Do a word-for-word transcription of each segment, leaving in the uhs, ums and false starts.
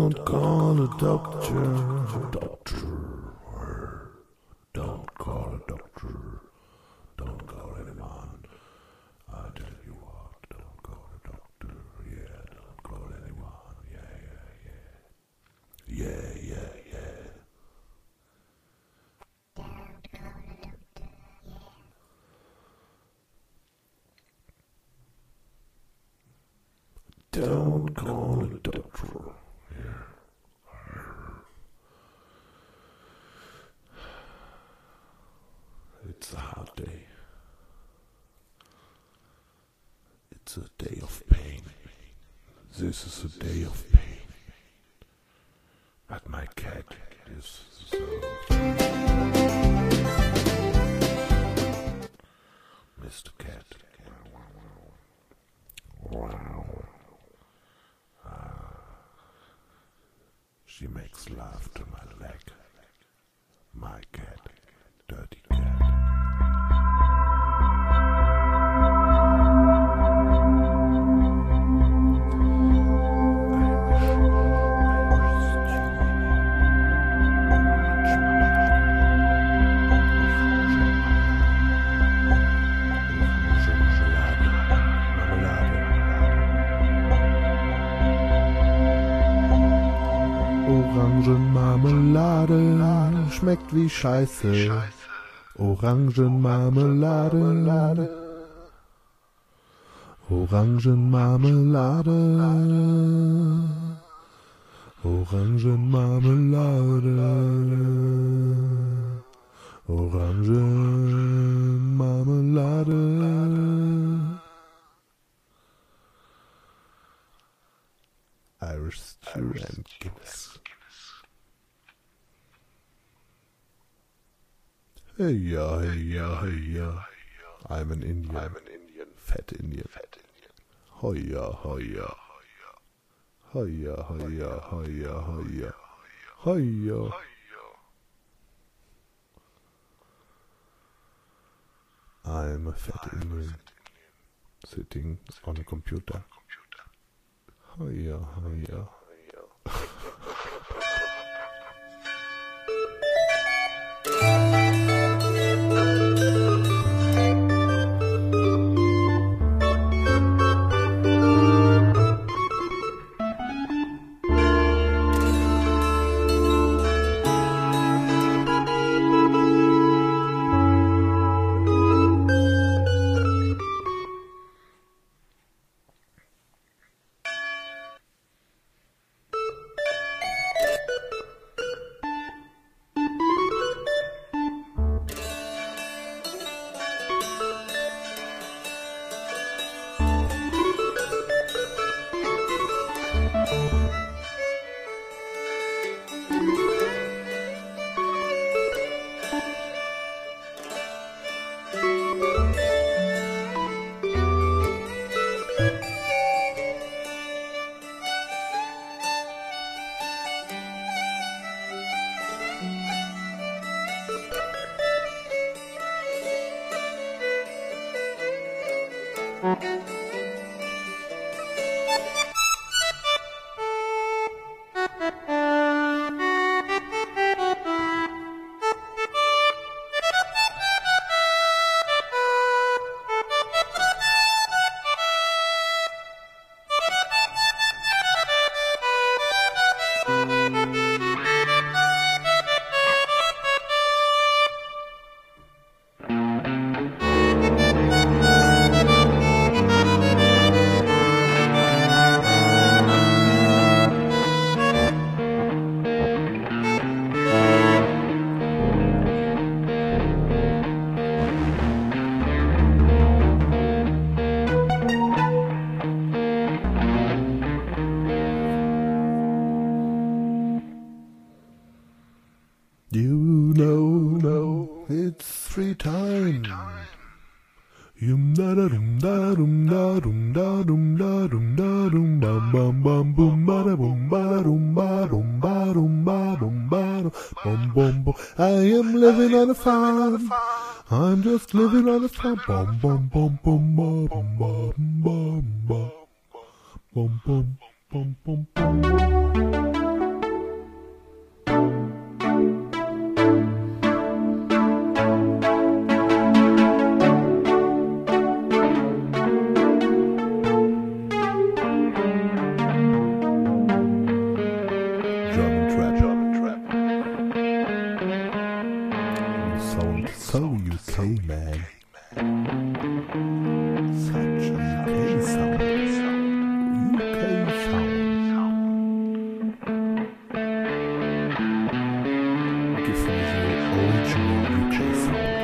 Don't call a doctor. Doctor. Don't call a doctor. Don't call anyone. I tell you what, don't call a doctor. Yeah, don't call anyone. Yeah, yeah, yeah. Yeah, yeah, yeah. Don't call a doctor. Yeah. It's a hard day. It's a day of pain. This is a day of pain. But my cat is so... Mister Cat. Wow. Ah. She makes love to my leg. My cat. Dirty cat. Orangenmarmelade schmeckt wie Scheiße. Orangenmarmelade. Orangenmarmelade. Orangenmarmelade. Orangenmarmelade. Irish stew and Guinness. Hey ya, hey ya, hey ya. I'm an Indian. I'm an Indian. Fat Indian. Fat Indian. Hoya, hoya. Hoya, hoya, hoya, hoya. Hoya. I'm a fat Indian sitting on a computer. Hoya, hoya. You know, know it's free time. Yum da da dum da dum da dum da dum da dum da dum bum bum bum boom ba da boom ba da dum ba dum ba dum ba dum ba dum bum bum bum. I am living on a farm. I'm just living on a farm. Bum bum bum bum bum bum bum bum bum bum bum bum bum. give me your original U K sound.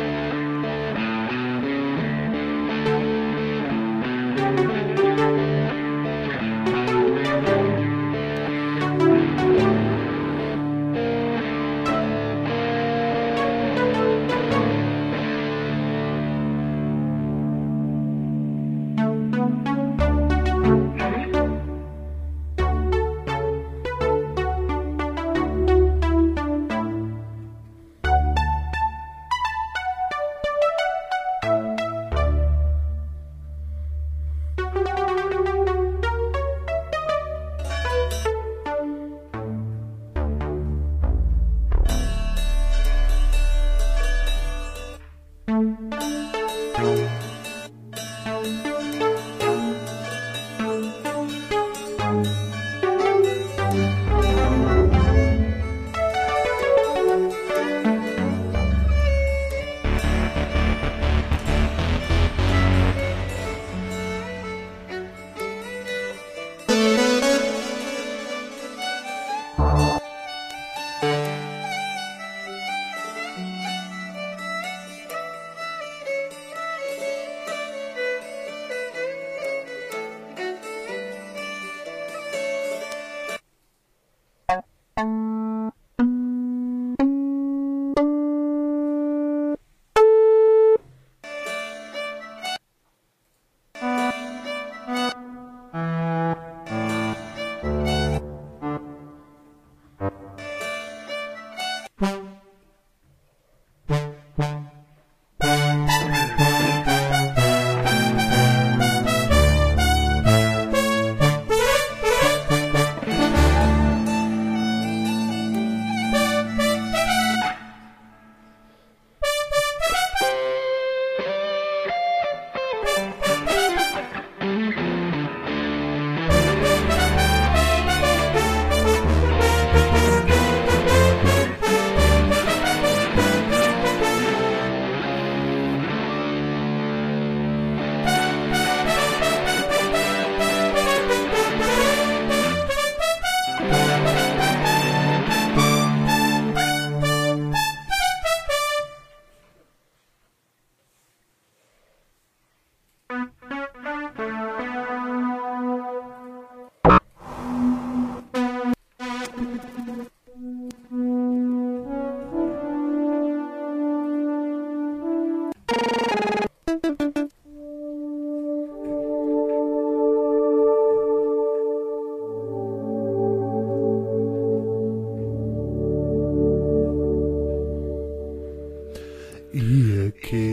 Ihr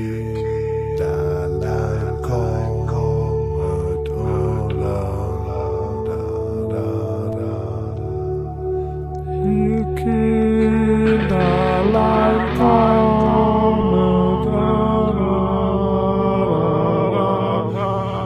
Kinderlein kommet, oh la la da da da. Ihr Kinderlein kommet, da da da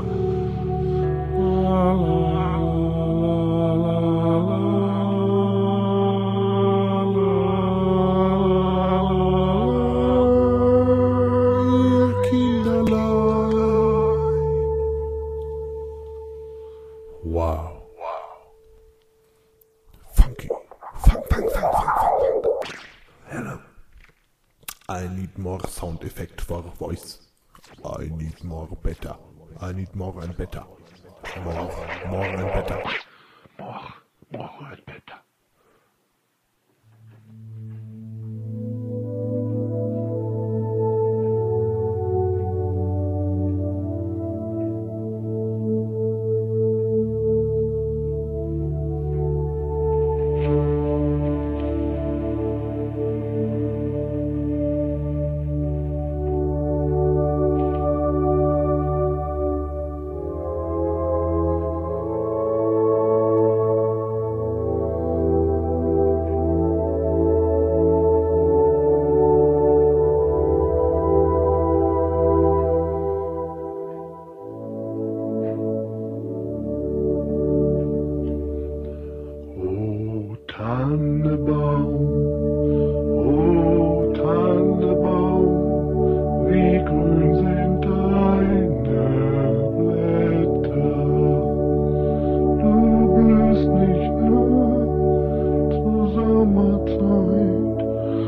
Wow. Funky. Funk, funk, funk, funk, funk, funk. Hello. I need more sound effect for voice. I need more better. I need more and better. More, more and better. More, more and better. Tannebaum, oh Tannebaum, wie grün sind deine Blätter. Du blühst nicht nur zur Sommerzeit,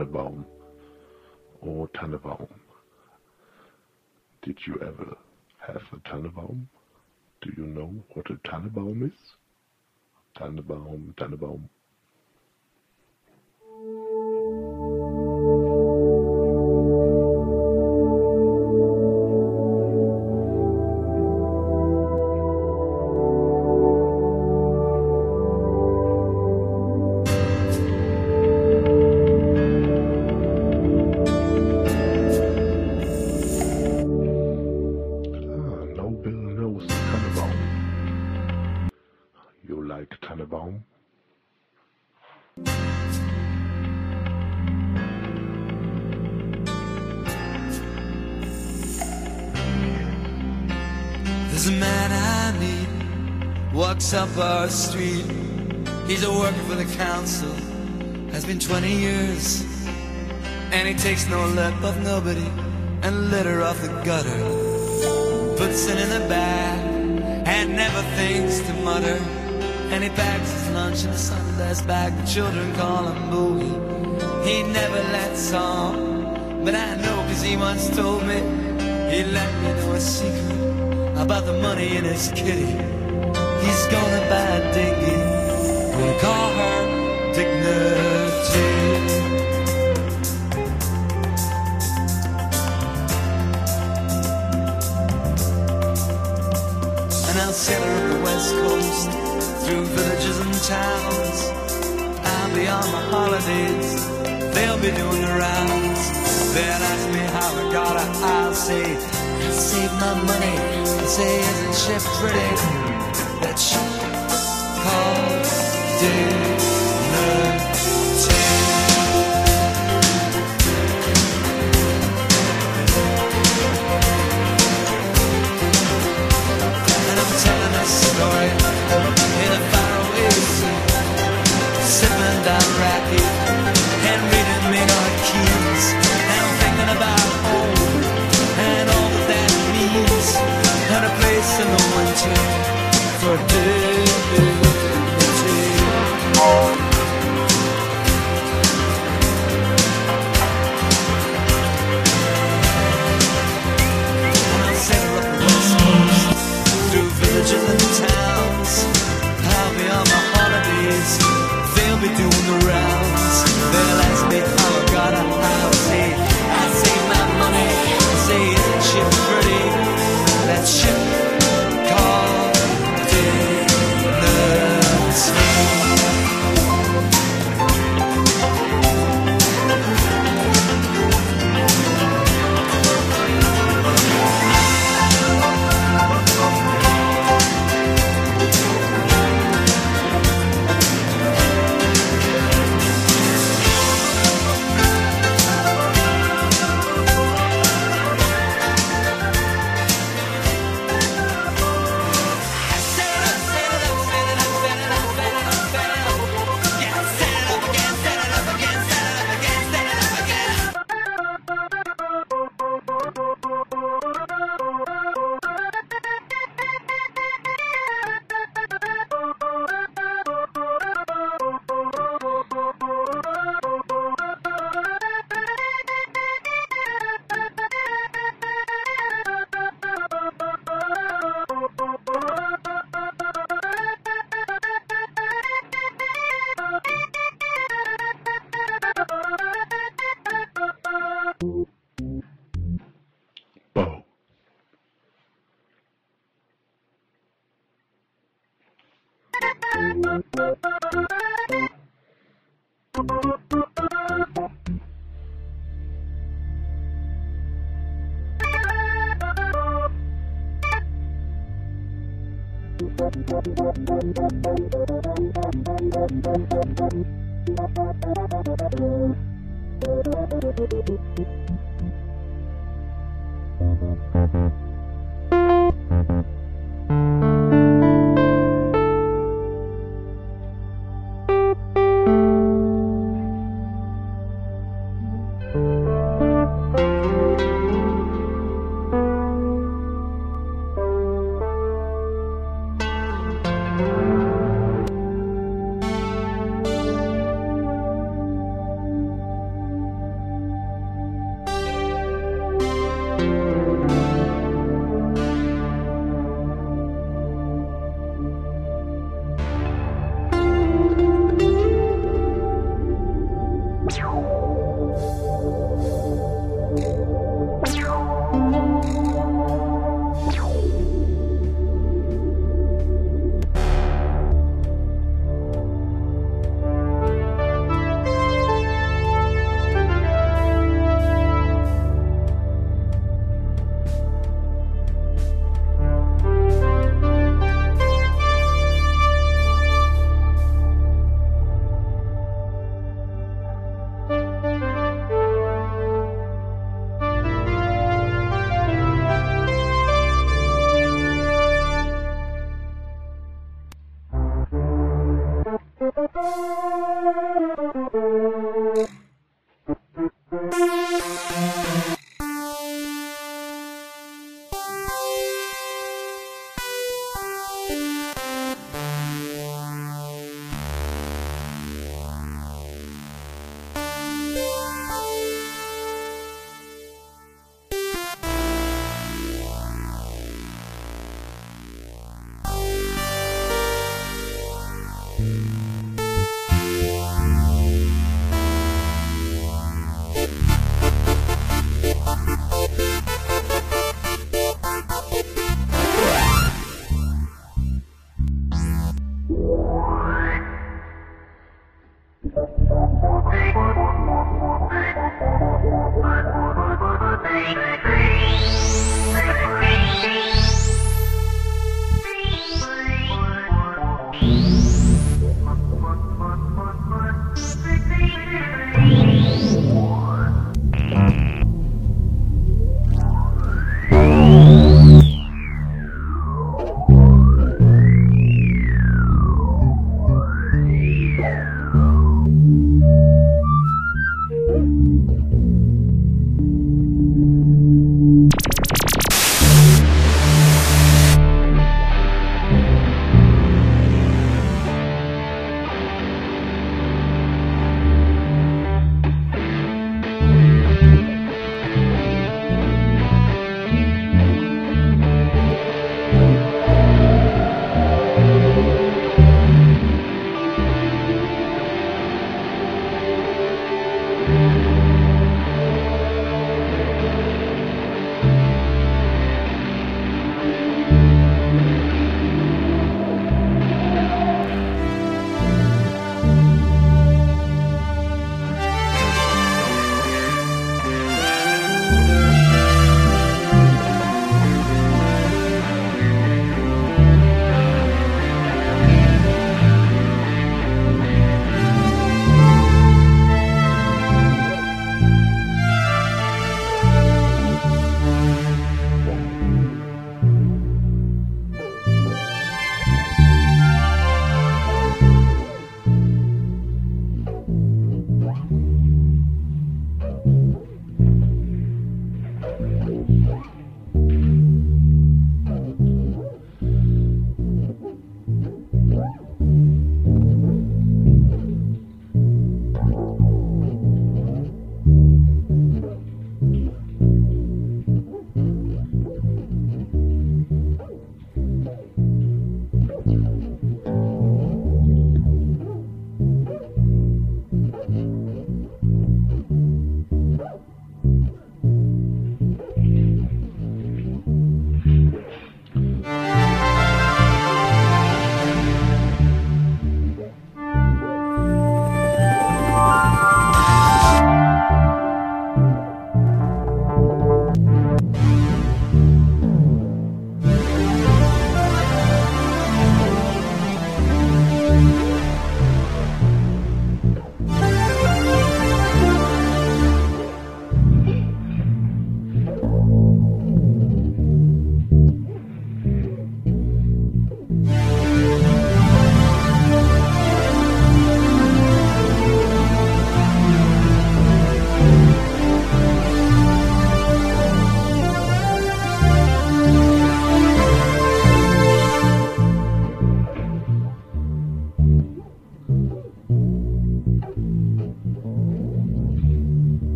Tannenbaum. Oh, Tannenbaum. Did you ever have a Tannenbaum? Do you know what a Tannenbaum is? Tannenbaum, Tannenbaum. You like Tannenbaum? There's a man I meet, walks up our street. He's a worker for the council, has been twenty years. And he takes no lip of nobody and litter off the gutter. Puts it in the bag and never thinks to mutter. And he packs his lunch in a Sunday's bag. The children call him Boogie. He never lets on, but I know cause he once told me. He let me know a secret about the money in his kitty. He's gonna buy a dinghy, we'll call her Dignity. And I'll sail her up the west coast, through villages and towns. I'll be on my holidays, they'll be doing the rounds. They'll ask me how I got it, I'll say I saved my money. They'll say, isn't she pretty? That ship called Dignity. And I'm telling a story in a faraway sea, sipping down raki and reading Maynard Keynes. And I'm thinking about home and all that that means, and a place in the winter for dignity. And I'll sail up the west coast, through villages and towns. I'll be on my holidays, they'll be doing the rounds. They'll ask me how I got a house. Say, I save my money. Say, isn't she pretty? That ship called Dignity. Bow.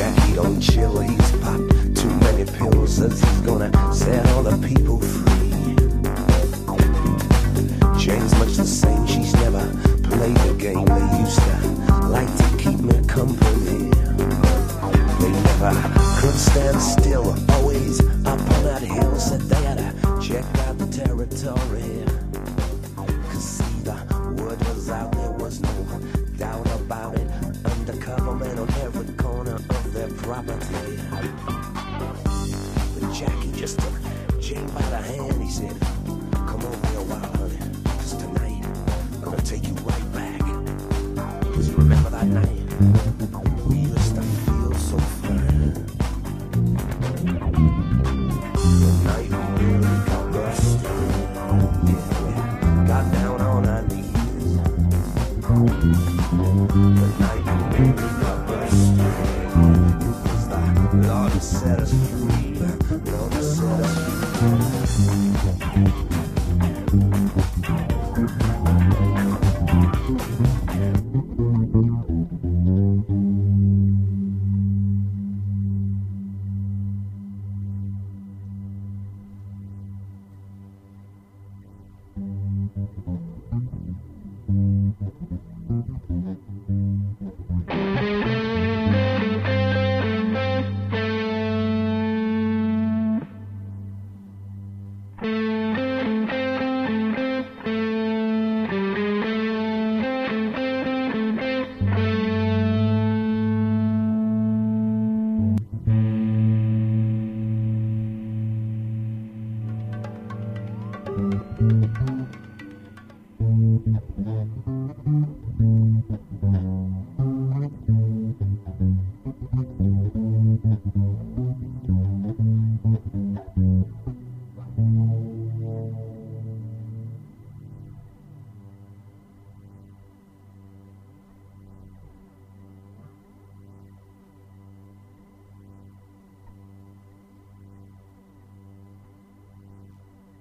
Jackie don't chill, he's popped too many pills, says he's gonna set all the people free. Jane's much the same, she's never played the game. They used to like to keep me company. They never could stand still, always up on that hill. Said they had to check out the territory. Cause see, the word was out, there was no doubt about it. Undercover men on every corner of their property. But Jackie just took Jane by the hand. He said, come over here a while, honey, cause tonight I'm gonna take you right back. Cause you remember that night we used to feel so fine. The night we really got busted. Yeah, we got down on our knees. The night we really got busted. It was the Lord that set us free. Lord that set us Thank you.